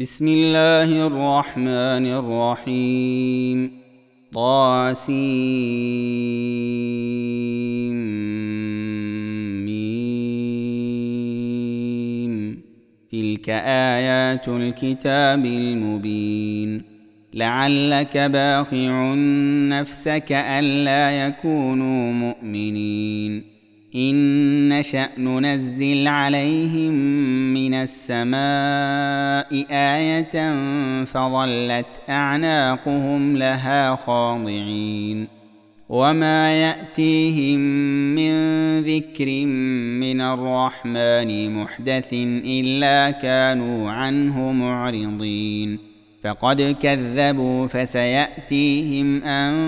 بسم الله الرحمن الرحيم طاسيم تلك آيات الكتاب المبين لعلك باخع نفسك ألا يكونوا مؤمنين إن نشأ ننزل عليهم من السماء آية فظلت أعناقهم لها خاضعين وما يأتيهم من ذكر من الرحمن محدث إلا كانوا عنه معرضين فقد كذبوا فسيأتيهم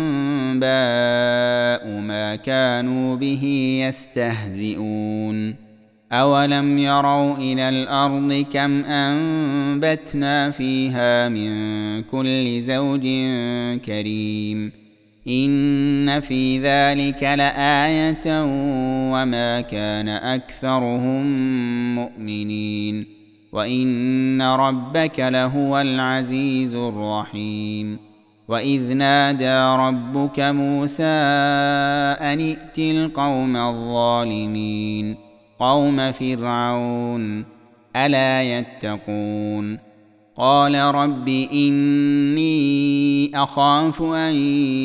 أنباء ما كانوا به يستهزئون أولم يروا إلى الأرض كم أنبتنا فيها من كل زوج كريم إن في ذلك لآية وما كان أكثرهم مؤمنين وإن ربك لهو العزيز الرحيم وإذ نادى ربك موسى أن ائت القوم الظالمين قوم فرعون ألا يتقون قال رب إني أخاف أن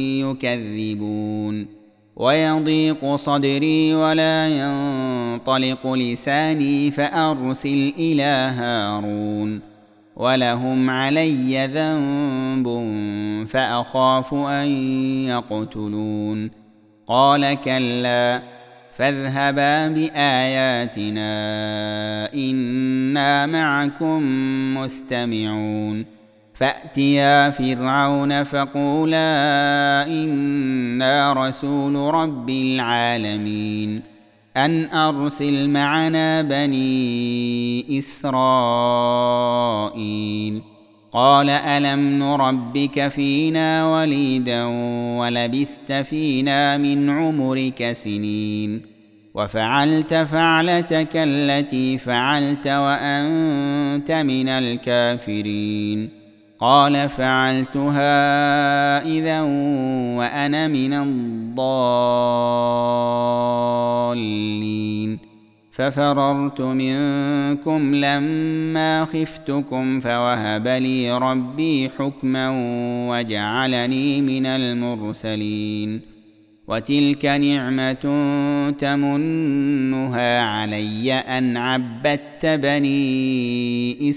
يكذبون ويضيق صدري ولا ينطلق لساني فأرسل إلى هارون ولهم علي ذنب فأخاف أن يقتلون قال كلا فاذهبا بآياتنا إنا معكم مستمعون فأتيا فرعون فقولا إنا رسول رب العالمين أن أرسل معنا بني إسرائيل قال ألم نربك فينا وليدا ولبثت فينا من عمرك سنين وفعلت فعلتك التي فعلت وأنت من الكافرين قال فعلتها إذا وأنا من الضالين ففررت منكم لما خفتكم فوهب لي ربي حكما وجعلني من المرسلين وتلك نعمة تمنها علي أن عبدت بني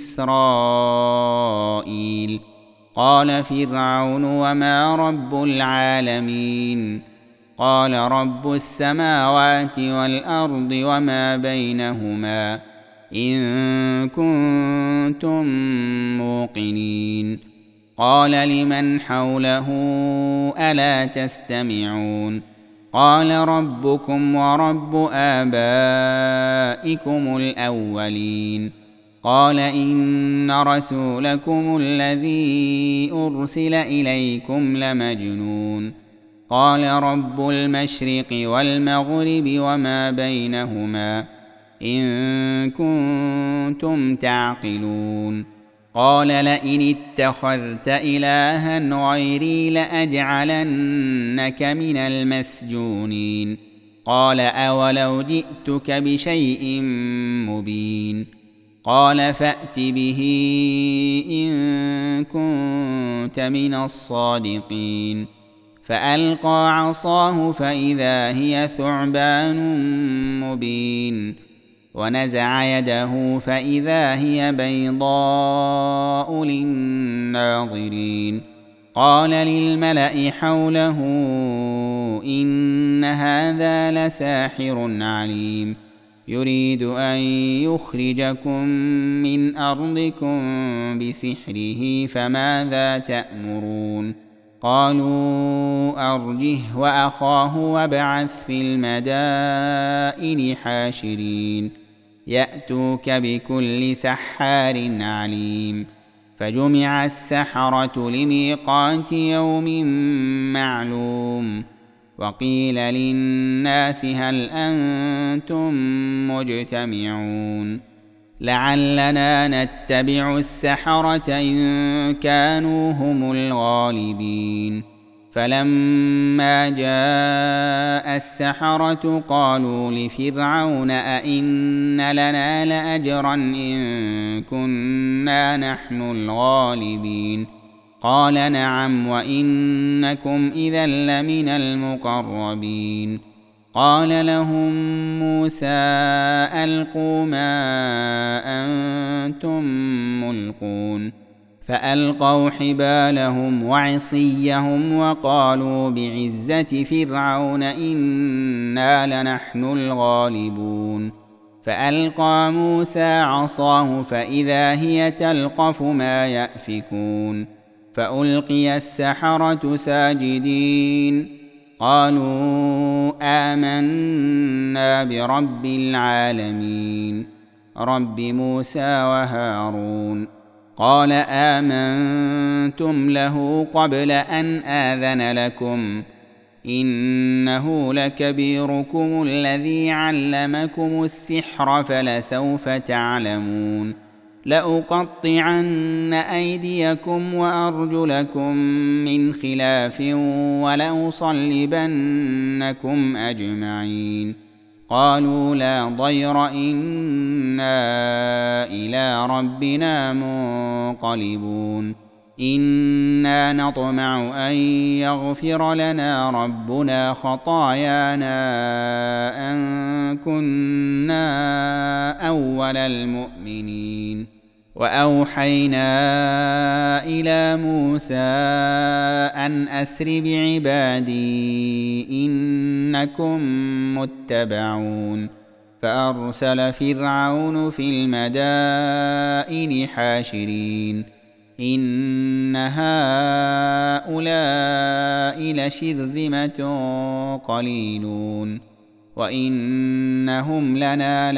إسرائيل قال فرعون وما رب العالمين قال رب السماوات والأرض وما بينهما إن كنتم موقنين قال لمن حوله ألا تستمعون قال ربكم ورب آبائكم الأولين قال إن رسولكم الذي أرسل إليكم لمجنون قال رب المشرق والمغرب وما بينهما إن كنتم تعقلون قال لئن اتخذت إلها غيري لأجعلنك من المسجونين قال أولو جئتك بشيء مبين قال فأت به إن كنت من الصادقين فألقى عصاه فإذا هي ثعبان مبين ونزع يده فإذا هي بيضاء للناظرين قال للملأ حوله إن هذا لساحر عليم يريد أن يخرجكم من أرضكم بسحره فماذا تأمرون قالوا أرجه وأخاه وابعث في المدائن حاشرين يأتوك بكل سحار عليم فجمع السحرة لميقات يوم معلوم وقيل للناس هل أنتم مجتمعون لعلنا نتبع السحرة إن كانوا هم الغالبين. فلما جاء السحرة قالوا لفرعون أئن لنا لأجرا إن كنا نحن الغالبين. قال نعم وإنكم إذا لمن المقربين. قال لهم موسى ألقوا ما أنتم ملقون. فألقوا حبالهم وعصيهم وقالوا بعزة فرعون إنا لنحن الغالبون. فألقى موسى عصاه فإذا هي تلقف ما يأفكون. فألقي السحرة ساجدين قالوا آمنا برب العالمين رب موسى وهارون. قال آمنتم له قبل أن آذن لكم إنه لكبيركم الذي علمكم السحر فلسوف تعلمون. لأقطعن أيديكم وأرجلكم من خلاف ولأصلبنكم أجمعين. قالوا لا ضير إنا إلى ربنا منقلبون. إنا نطمع أن يغفر لنا ربنا خطايانا أن كنا أول المؤمنين. وأوحينا إلى موسى أن أسر بعبادي إنكم متبعون. فأرسل فرعون في المدائن حاشرين إن هؤلاء لشرذمة قليلون وإنهم لنا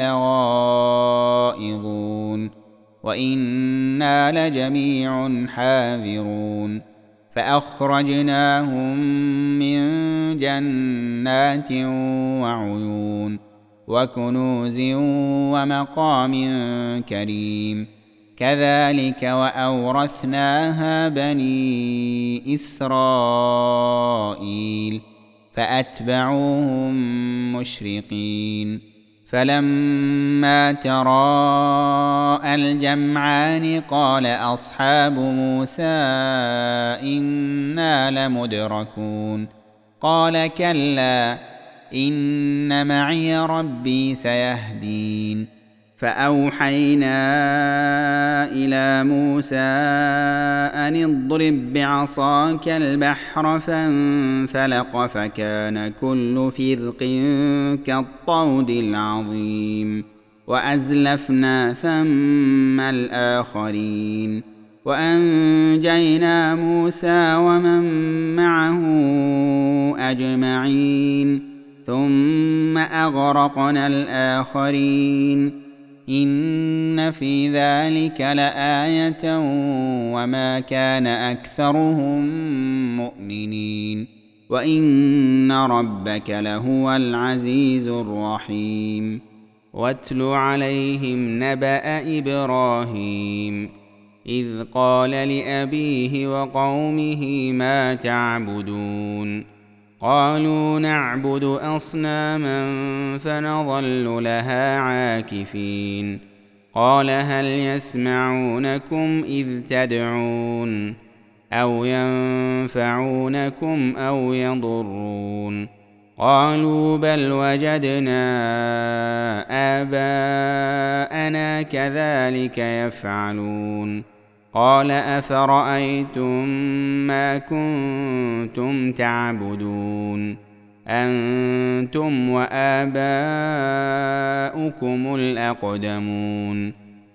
لغائظون وإنا لجميع حاذرون. فأخرجناهم من جنات وعيون وكنوز ومقام كريم. كذلك وأورثناها بني إسرائيل فأتبعوهم مشرقين. فلما تراءى الجمعان قال أصحاب موسى إنا لمدركون. قال كلا إن معي ربي سيهدين. فأوحينا إلى موسى أن اضرب بعصاك البحر فانفلق فكان كل فرق كالطود العظيم. وأزلفنا ثم الآخرين وأنجينا موسى ومن معه أجمعين ثم أغرقنا الآخرين. إن في ذلك لآية وما كان أكثرهم مؤمنين وإن ربك لهو العزيز الرحيم. واتل عليهم نبأ إبراهيم إذ قال لأبيه وقومه ما تعبدون. قالوا نعبد أصناما فنظل لها عاكفين. قال هل يسمعونكم إذ تدعون أو ينفعونكم أو يضرون. قالوا بل وجدنا آباءنا كذلك يفعلون. قال أفرأيتم ما كنتم تعبدون أنتم وآباؤكم الأقدمون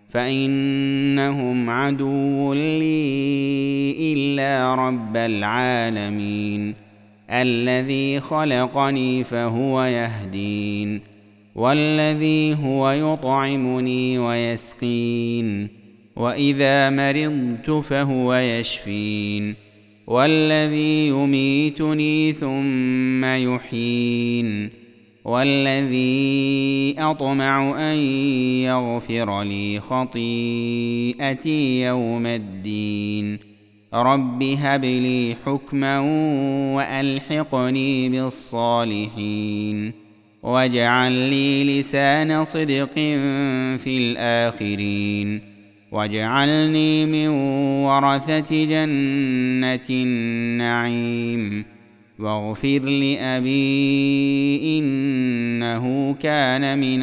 فإنهم عدو لي إلا رب العالمين الذي خلقني فهو يهدين والذي هو يطعمني ويسقين وإذا مرضت فهو يشفين والذي يميتني ثم يحيين والذي أطمع أن يغفر لي خطيئتي يوم الدين رب هب لي حكما وألحقني بالصالحين واجعل لي لسان صدق في الآخرين واجعلني من ورثة جنة النعيم واغفر لأبي إنه كان من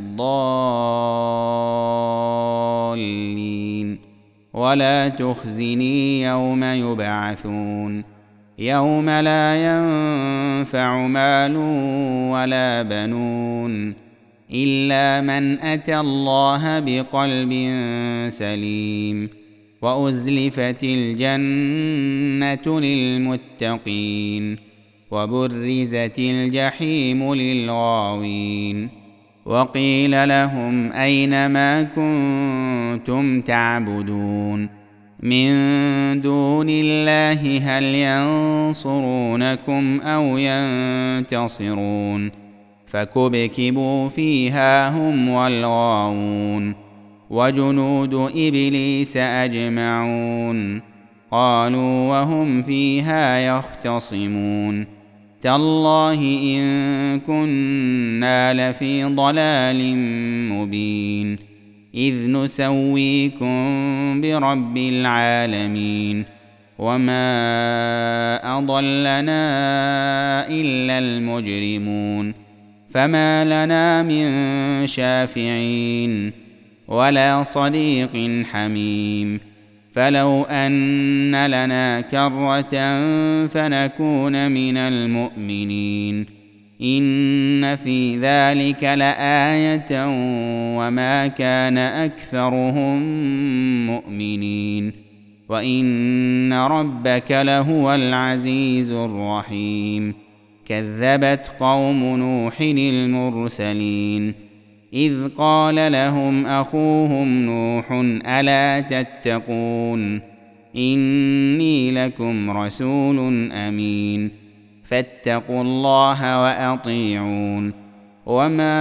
الضالين ولا تخزني يوم يبعثون يوم لا ينفع مال ولا بنون إلا من أتى الله بقلب سليم وأزلفت الجنة للمتقين وبرزت الجحيم للغاوين وقيل لهم أين ما كنتم تعبدون من دون الله هل ينصرونكم أو ينتصرون فكبكبوا فيها هم والغاوون وجنود إبليس أجمعون قالوا وهم فيها يختصمون تالله إن كنا لفي ضلال مبين إذ نسويكم برب العالمين وما أضلنا إلا المجرمون فما لنا من شافعين ولا صديق حميم فلو أن لنا كرة فنكون من المؤمنين إن في ذلك لآية وما كان أكثرهم مؤمنين وإن ربك لهو العزيز الرحيم كذبت قوم نوح المرسلين إذ قال لهم أخوهم نوح ألا تتقون إني لكم رسول أمين فاتقوا الله وأطيعون وما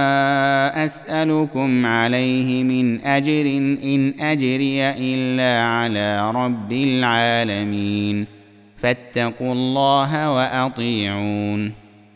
أسألكم عليه من أجر إن أجري إلا على رب العالمين فاتقوا الله وأطيعون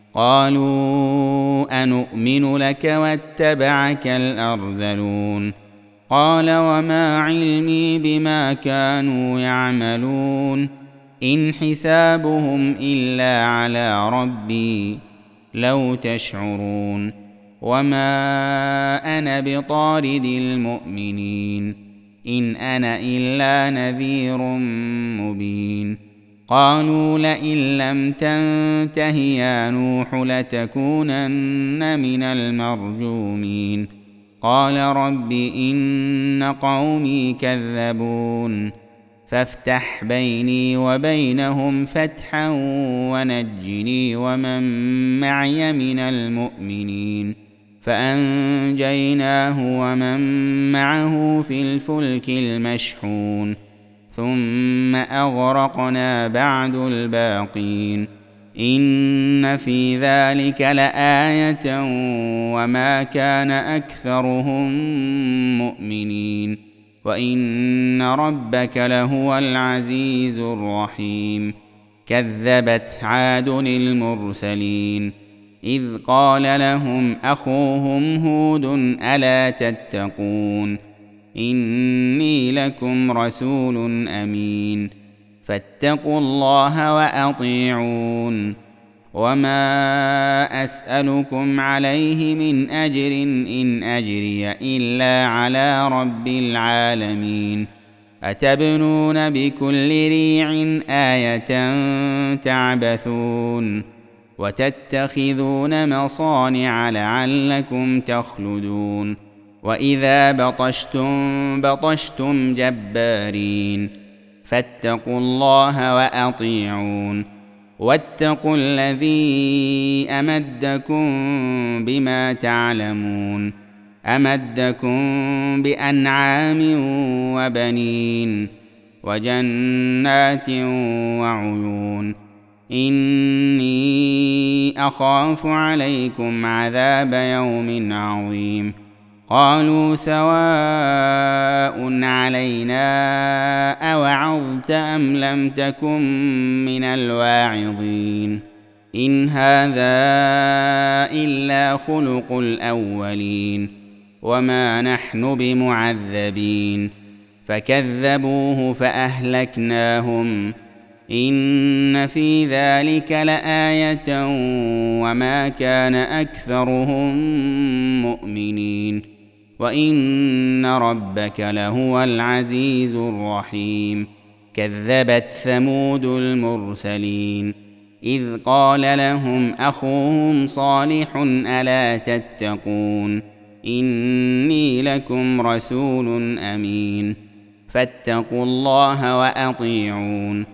قالوا أنؤمن لك واتبعك الأرذلون قال وما علمي بما كانوا يعملون إن حسابهم إلا على ربي لو تشعرون وما أنا بطارد المؤمنين إن أنا إلا نذير مبين قالوا لئن لم تنته يا نوح لتكونن من المرجومين قال رب إن قومي كذبون فافتح بيني وبينهم فتحا ونجني ومن معي من المؤمنين فأنجيناه ومن معه في الفلك المشحون ثم أغرقنا بعد الباقين إن في ذلك لآية وما كان أكثرهم مؤمنين وإن ربك لهو العزيز الرحيم كذبت عاد المرسلين إذ قال لهم أخوهم هود ألا تتقون إني لكم رسول أمين فاتقوا الله وأطيعون وما أسألكم عليه من أجر إن أجري إلا على رب العالمين أتبنون بكل ريع آية تعبثون وتتخذون مصانع لعلكم تخلدون وإذا بطشتم جبارين فاتقوا الله وأطيعون واتقوا الذي أمدكم بما تعلمون أمدكم بأنعام وبنين وجنات وعيون إني أخاف عليكم عذاب يوم عظيم. قالوا سواء علينا أوعظت أم لم تكن من الواعظين إن هذا إلا خلق الأولين وما نحن بمعذبين. فكذبوه فأهلكناهم إن في ذلك لآية وما كان أكثرهم مؤمنين وإن ربك لهو العزيز الرحيم. كذبت ثمود المرسلين إذ قال لهم أخوهم صالح ألا تتقون إني لكم رسول أمين فاتقوا الله وأطيعون.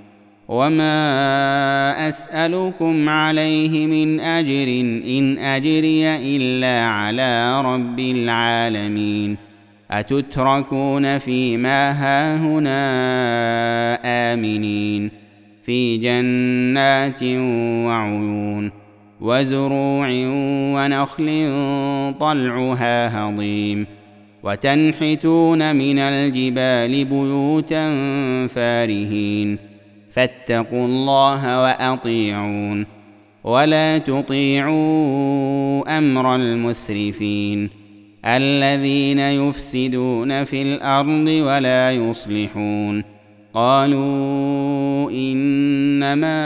وما أسألكم عليه من أجر إن أجري إلا على رب العالمين. أتتركون فيما هاهنا آمنين في جنات وعيون وزروع ونخل طلعها هضيم وتنحتون من الجبال بيوتا فارهين فاتقوا الله وأطيعون ولا تطيعوا أمر المسرفين الذين يفسدون في الأرض ولا يصلحون. قالوا إنما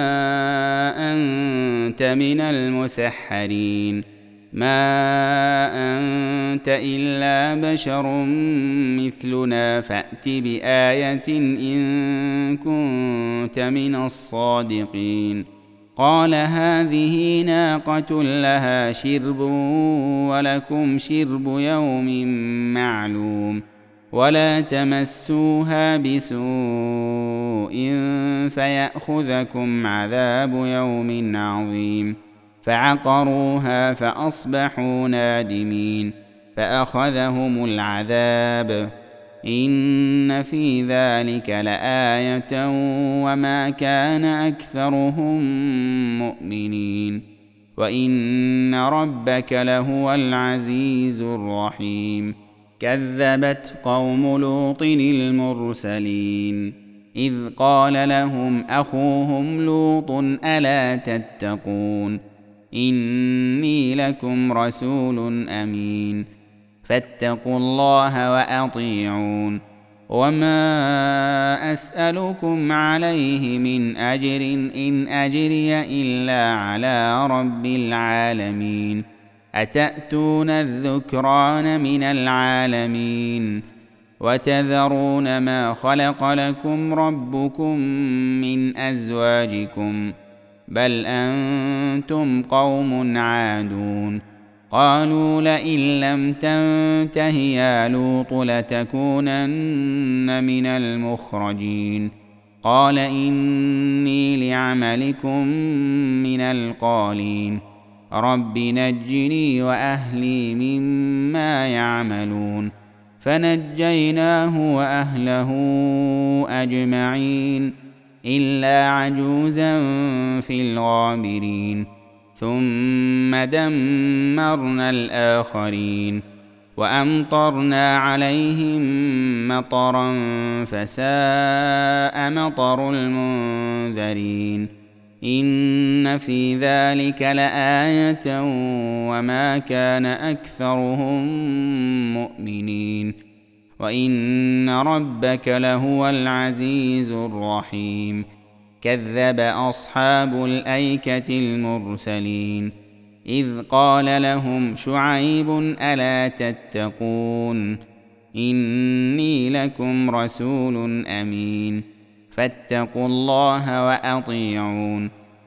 أنت من المسحرين ما أنت إلا بشر مثلنا فأت بآية إن كنت من الصادقين. قال هذه ناقة لها شرب ولكم شرب يوم معلوم ولا تمسوها بسوء فيأخذكم عذاب يوم عظيم. فعقروها فأصبحوا نادمين فأخذهم العذاب إن في ذلك لآية وما كان أكثرهم مؤمنين وإن ربك لهو العزيز الرحيم. كذبت قوم لوط المرسلين إذ قال لهم أخوهم لوط ألا تتقون إني لكم رسول أمين فاتقوا الله وأطيعون. وما أسألكم عليه من أجر إن أجري إلا على رب العالمين. أتأتون الذكران من العالمين وتذرون ما خلق لكم ربكم من أزواجكم بل أنتم قوم عادون. قالوا لئن لم تنته يا لوط لتكونن من المخرجين. قال إني لعملكم من القالين رب نجني وأهلي مما يعملون. فنجيناه وأهله أجمعين إلا عجوزا في الغابرين. ثم دمرنا الآخرين وأمطرنا عليهم مطرا فساء مطر المنذرين. إن في ذلك لآية وما كان أكثرهم مؤمنين وإن ربك لهو العزيز الرحيم. كذب أصحاب الأيكة المرسلين إذ قال لهم شعيب ألا تتقون إني لكم رسول أمين فاتقوا الله وأطيعون.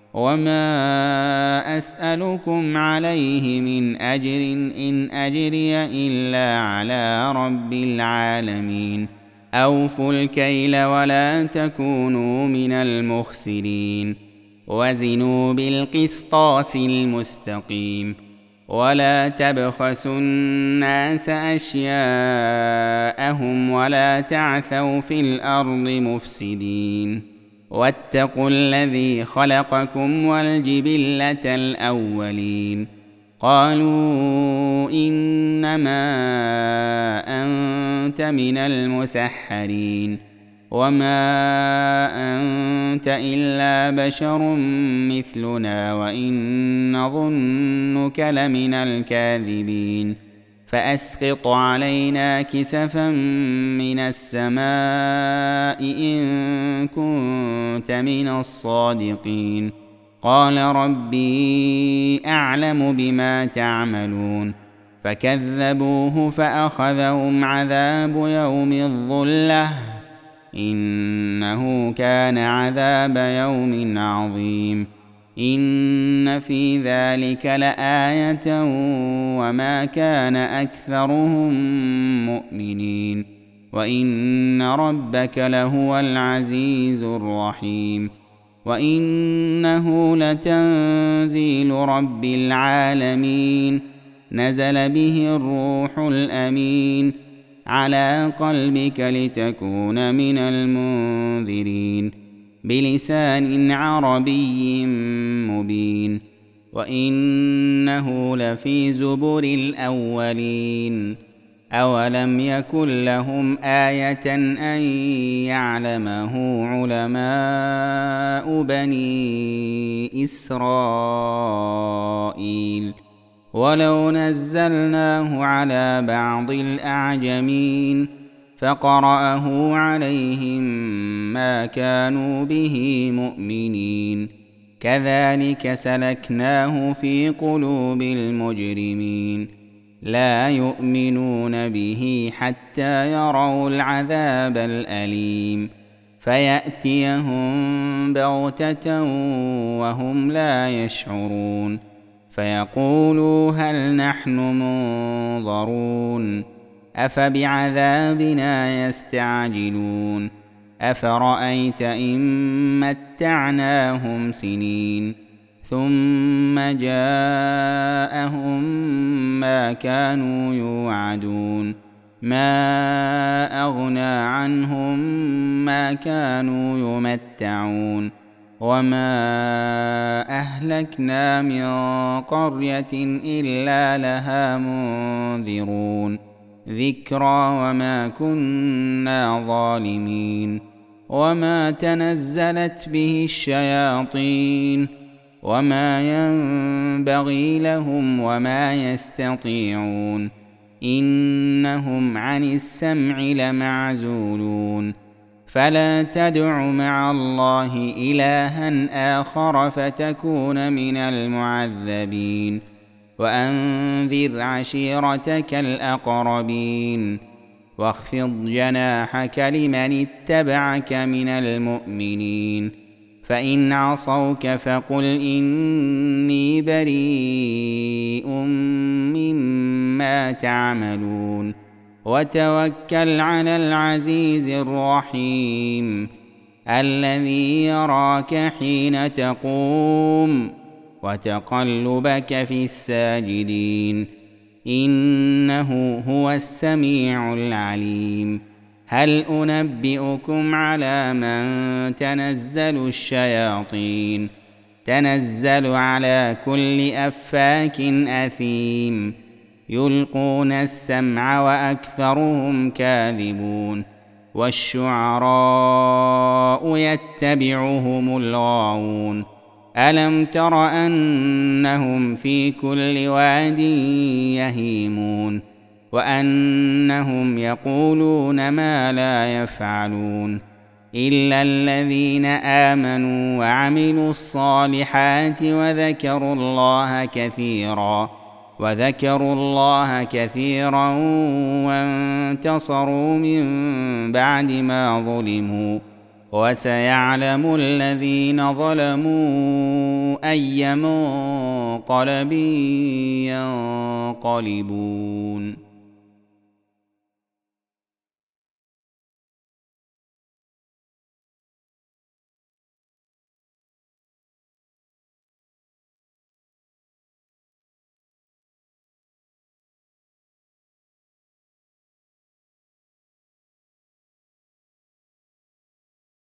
وما أسألكم عليه من أجر إن أجري إلا على رب العالمين. أوفوا الكيل ولا تكونوا من المخسرين وزنوا بالقسطاس المستقيم ولا تبخسوا الناس أشياءهم ولا تعثوا في الأرض مفسدين. واتقوا الذي خلقكم والجبلة الأولين قالوا إنما أنت من المسحرين وما أنت إلا بشر مثلنا وإن نظنك لمن الكاذبين فأسقط علينا كسفا من السماء إن كنت من الصادقين قال ربي أعلم بما تعملون فكذبوه فأخذهم عذاب يوم الظلة إنه كان عذاب يوم عظيم إن في ذلك لآية وما كان أكثرهم مؤمنين وإن ربك لهو العزيز الرحيم وإنه لتنزيل رب العالمين نزل به الروح الأمين على قلبك لتكون من المنذرين بلسان عربي مبين وإنه لفي زبر الأولين أولم يكن لهم آية أن يعلمه علماء بني إسرائيل ولو نزلناه على بعض الأعجمين فقرأه عليهم ما كانوا به مؤمنين كذلك سلكناه في قلوب المجرمين لا يؤمنون به حتى يروا العذاب الأليم فيأتيهم بغتة وهم لا يشعرون فيقولوا هل نحن منظرون أفبعذابنا يستعجلون أفرأيت إن متعناهم سنين ثم جاءهم ما كانوا يوعدون ما أغنى عنهم ما كانوا يمتعون وما أهلكنا من قرية إلا لها منذرون ذكرى وما كنا ظالمين وما تنزلت به الشياطين وما ينبغي لهم وما يستطيعون إنهم عن السمع لمعزولون فلا تدع مع الله إلها آخر فتكون من المعذبين وأنذر عشيرتك الأقربين واخفض جناحك لمن اتبعك من المؤمنين فإن عصوك فقل إني بريء مما تعملون وتوكل على العزيز الرحيم الذي يراك حين تقوم وتقلبك في الساجدين إنه هو السميع العليم هل أنبئكم على من تنزل الشياطين تنزل على كل أفاك أثيم يلقون السمع وأكثرهم كاذبون والشعراء يتبعهم الغاوون ألم تر أنهم في كل واد يهيمون وأنهم يقولون ما لا يفعلون إلا الذين آمنوا وعملوا الصالحات وذكروا الله كثيرا وانتصروا من بعد ما ظلموا وسيعلم الذين ظلموا أي منقلب ينقلبون.